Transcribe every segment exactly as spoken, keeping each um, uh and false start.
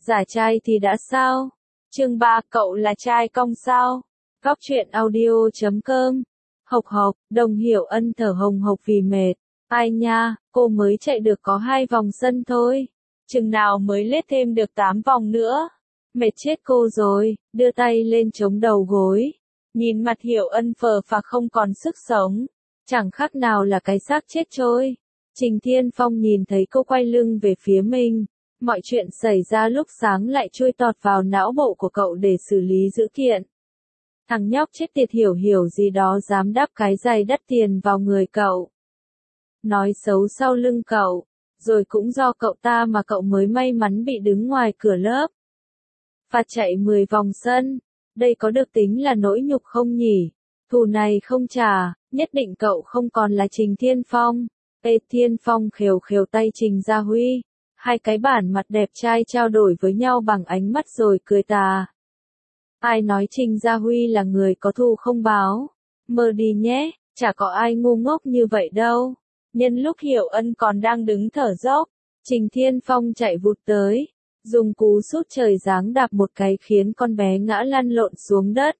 Giả trai thì đã sao? Chương ba, cậu là trai cong sao? Góc truyện audio chấm com. Hộc hộc, Đồng Hiểu Ân thở hồng hộc vì mệt. Ai nha, cô mới chạy được có hai vòng sân thôi. Chừng nào mới lết thêm được tám vòng nữa. Mệt chết cô rồi, đưa tay lên chống đầu gối. Nhìn mặt Hiểu Ân phờ phạc không còn sức sống. Chẳng khác nào là cái xác chết trôi. Trình Thiên Phong nhìn thấy cô quay lưng về phía mình. Mọi chuyện xảy ra lúc sáng lại chui tọt vào não bộ của cậu để xử lý dữ kiện. Thằng nhóc chết tiệt hiểu hiểu gì đó dám đắp cái giày đắt tiền vào người cậu. Nói xấu sau lưng cậu, rồi cũng do cậu ta mà cậu mới may mắn bị đứng ngoài cửa lớp. Phạt chạy mười vòng sân, đây có được tính là nỗi nhục không nhỉ? Thù này không trả, nhất định cậu không còn là Trình Thiên Phong. Ê Thiên Phong khều khều tay Trình Gia Huy. Hai cái bản mặt đẹp trai trao đổi với nhau bằng ánh mắt rồi cười tà. Ai nói Trình Gia Huy là người có thù không báo? Mơ đi nhé, chả có ai ngu ngốc như vậy đâu. Nhân lúc Hiểu Ân còn đang đứng thở dốc, Trình Thiên Phong chạy vụt tới, dùng cú sút trời giáng đạp một cái khiến con bé ngã lăn lộn xuống đất.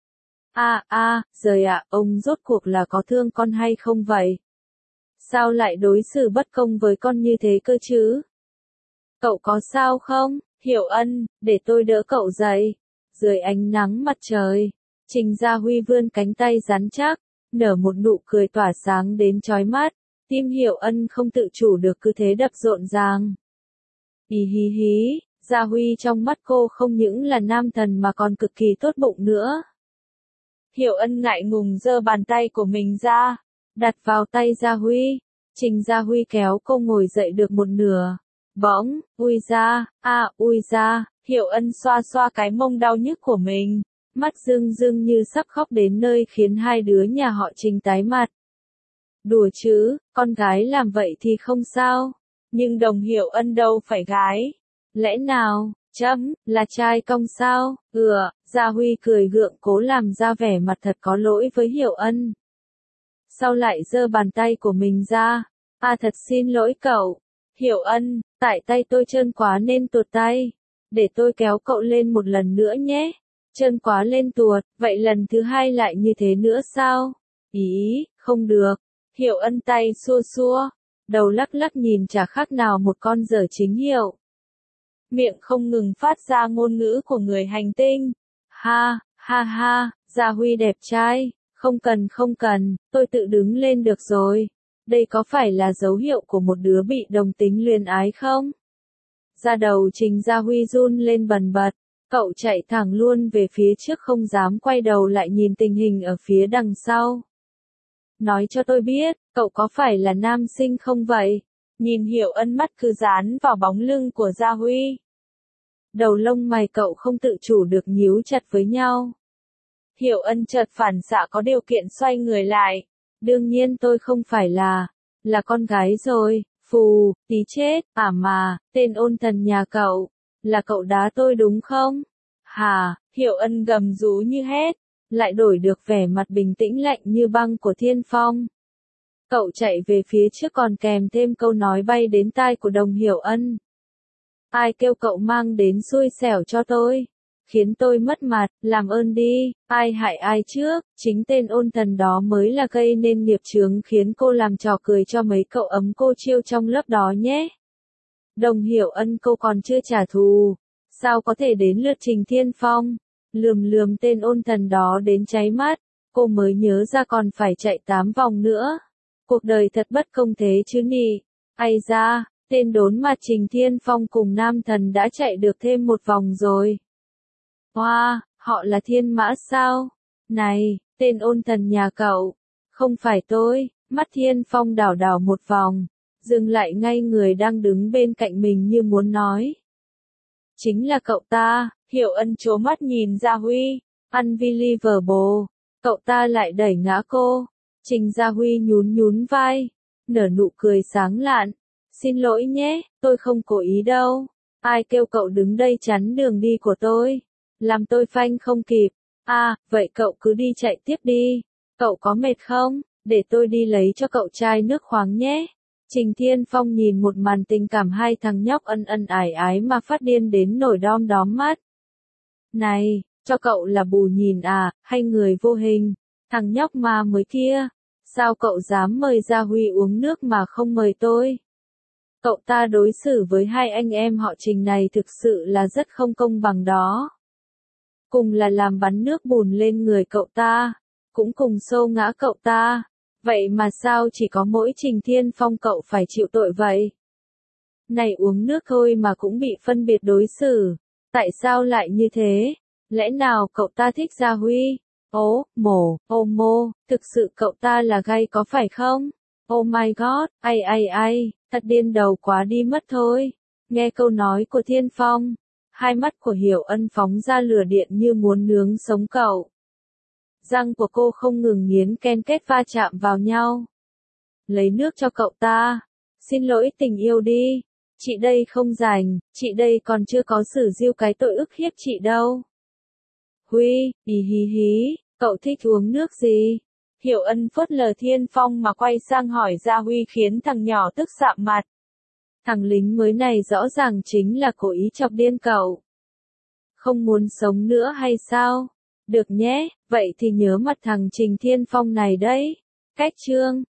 A a, giời ạ, ông rốt cuộc là có thương con hay không vậy? Sao lại đối xử bất công với con như thế cơ chứ? Cậu có sao không, Hiểu Ân, để tôi đỡ cậu dậy. Dưới ánh nắng mặt trời, Trình Gia Huy vươn cánh tay rắn chắc, nở một nụ cười tỏa sáng đến chói mắt. Tim Hiểu Ân không tự chủ được cứ thế đập rộn ràng. Hí hí hí, Gia Huy trong mắt cô không những là nam thần mà còn cực kỳ tốt bụng nữa. Hiểu Ân ngại ngùng giơ bàn tay của mình ra, đặt vào tay Gia Huy. Trình Gia Huy kéo cô ngồi dậy được một nửa. Bỗng, ui ra, à, ui ra, Hiểu Ân xoa xoa cái mông đau nhức của mình, mắt rưng rưng như sắp khóc đến nơi khiến hai đứa nhà họ Trình tái mặt. Đùa chứ, con gái làm vậy thì không sao, nhưng Đồng Hiểu Ân đâu phải gái. Lẽ nào, chấm, là trai cong sao? Ừ, Gia Huy cười gượng cố làm ra vẻ mặt thật có lỗi với Hiểu Ân. Sau lại giơ bàn tay của mình ra, à thật xin lỗi cậu. Hiểu Ân, tại tay tôi trơn quá nên tuột tay. Để tôi kéo cậu lên một lần nữa nhé. Trơn quá lên tuột, vậy lần thứ hai lại như thế nữa sao? Ý, không được. Hiểu Ân tay xua xua. Đầu lắc lắc nhìn chả khác nào một con dở chính hiệu. Miệng không ngừng phát ra ngôn ngữ của người hành tinh. Ha, ha ha, Gia Huy đẹp trai. Không cần không cần, tôi tự đứng lên được rồi. Đây có phải là dấu hiệu của một đứa bị đồng tính luyến ái không? Da đầu Trình Gia Huy run lên bần bật, cậu chạy thẳng luôn về phía trước không dám quay đầu lại nhìn tình hình ở phía đằng sau. Nói cho tôi biết, cậu có phải là nam sinh không vậy? Nhìn Hiểu Ân mắt cứ dán vào bóng lưng của Gia Huy. Đầu lông mày cậu không tự chủ được nhíu chặt với nhau. Hiểu Ân chợt phản xạ có điều kiện xoay người lại. Đương nhiên tôi không phải là, là con gái rồi, phù, tí chết, à mà, tên ôn thần nhà cậu, là cậu đá tôi đúng không? Hà, Hiểu Ân gầm rú như hét, lại đổi được vẻ mặt bình tĩnh lạnh như băng của Thiên Phong. Cậu chạy về phía trước còn kèm thêm câu nói bay đến tai của Đồng Hiểu Ân. Ai kêu cậu mang đến xui xẻo cho tôi? Khiến tôi mất mặt, làm ơn đi, ai hại ai trước, chính tên ôn thần đó mới là gây nên nghiệp chướng khiến cô làm trò cười cho mấy cậu ấm cô chiêu trong lớp đó nhé. Đồng Hiểu Ân cô còn chưa trả thù, sao có thể đến lượt Trình Thiên Phong, lườm lườm tên ôn thần đó đến cháy mắt, cô mới nhớ ra còn phải chạy tám vòng nữa. Cuộc đời thật bất công thế chứ nhỉ, ai ra, tên đốn mặt Trình Thiên Phong cùng nam thần đã chạy được thêm một vòng rồi. Hoa, wow, họ là thiên mã sao? Này, tên ôn thần nhà cậu. Không phải tôi, mắt Thiên Phong đảo đảo một vòng, dừng lại ngay người đang đứng bên cạnh mình như muốn nói. Chính là cậu ta, Hiểu Ân trố mắt nhìn Gia Huy, unbelievable, cậu ta lại đẩy ngã cô. Trình Gia Huy nhún nhún vai, nở nụ cười sáng lạn. Xin lỗi nhé, tôi không cố ý đâu. Ai kêu cậu đứng đây chắn đường đi của tôi? Làm tôi phanh không kịp. À, vậy cậu cứ đi chạy tiếp đi. Cậu có mệt không? Để tôi đi lấy cho cậu chai nước khoáng nhé. Trình Thiên Phong nhìn một màn tình cảm hai thằng nhóc ân ân ái ái mà phát điên đến nổi đom đóm mắt. Này, cho cậu là bù nhìn à, hay người vô hình, thằng nhóc ma mới kia, sao cậu dám mời Gia Huy uống nước mà không mời tôi? Cậu ta đối xử với hai anh em họ Trình này thực sự là rất không công bằng đó. Cùng là làm bắn nước bùn lên người cậu ta, cũng cùng xô ngã cậu ta, vậy mà sao chỉ có mỗi Trình Thiên Phong cậu phải chịu tội vậy? Này uống nước thôi mà cũng bị phân biệt đối xử, tại sao lại như thế? Lẽ nào cậu ta thích Gia Huy? Ố, mồ, ô mô, thực sự cậu ta là gay có phải không? Oh my god, ai ai ai, thật điên đầu quá đi mất thôi. Nghe câu nói của Thiên Phong, hai mắt của Hiểu Ân phóng ra lửa điện như muốn nướng sống cậu. Răng của cô không ngừng nghiến ken kết va chạm vào nhau. Lấy nước cho cậu ta. Xin lỗi tình yêu đi. Chị đây không rảnh, chị đây còn chưa có xử diêu cái tội ức hiếp chị đâu. Huy, ý hí hí, cậu thích uống nước gì? Hiểu Ân phớt lờ Thiên Phong mà quay sang hỏi Gia Huy khiến thằng nhỏ tức sạm mặt. Thằng lính mới này rõ ràng chính là cố ý chọc điên cậu. Không muốn sống nữa hay sao? Được nhé, vậy thì nhớ mặt thằng Trình Thiên Phong này đấy. Cách chương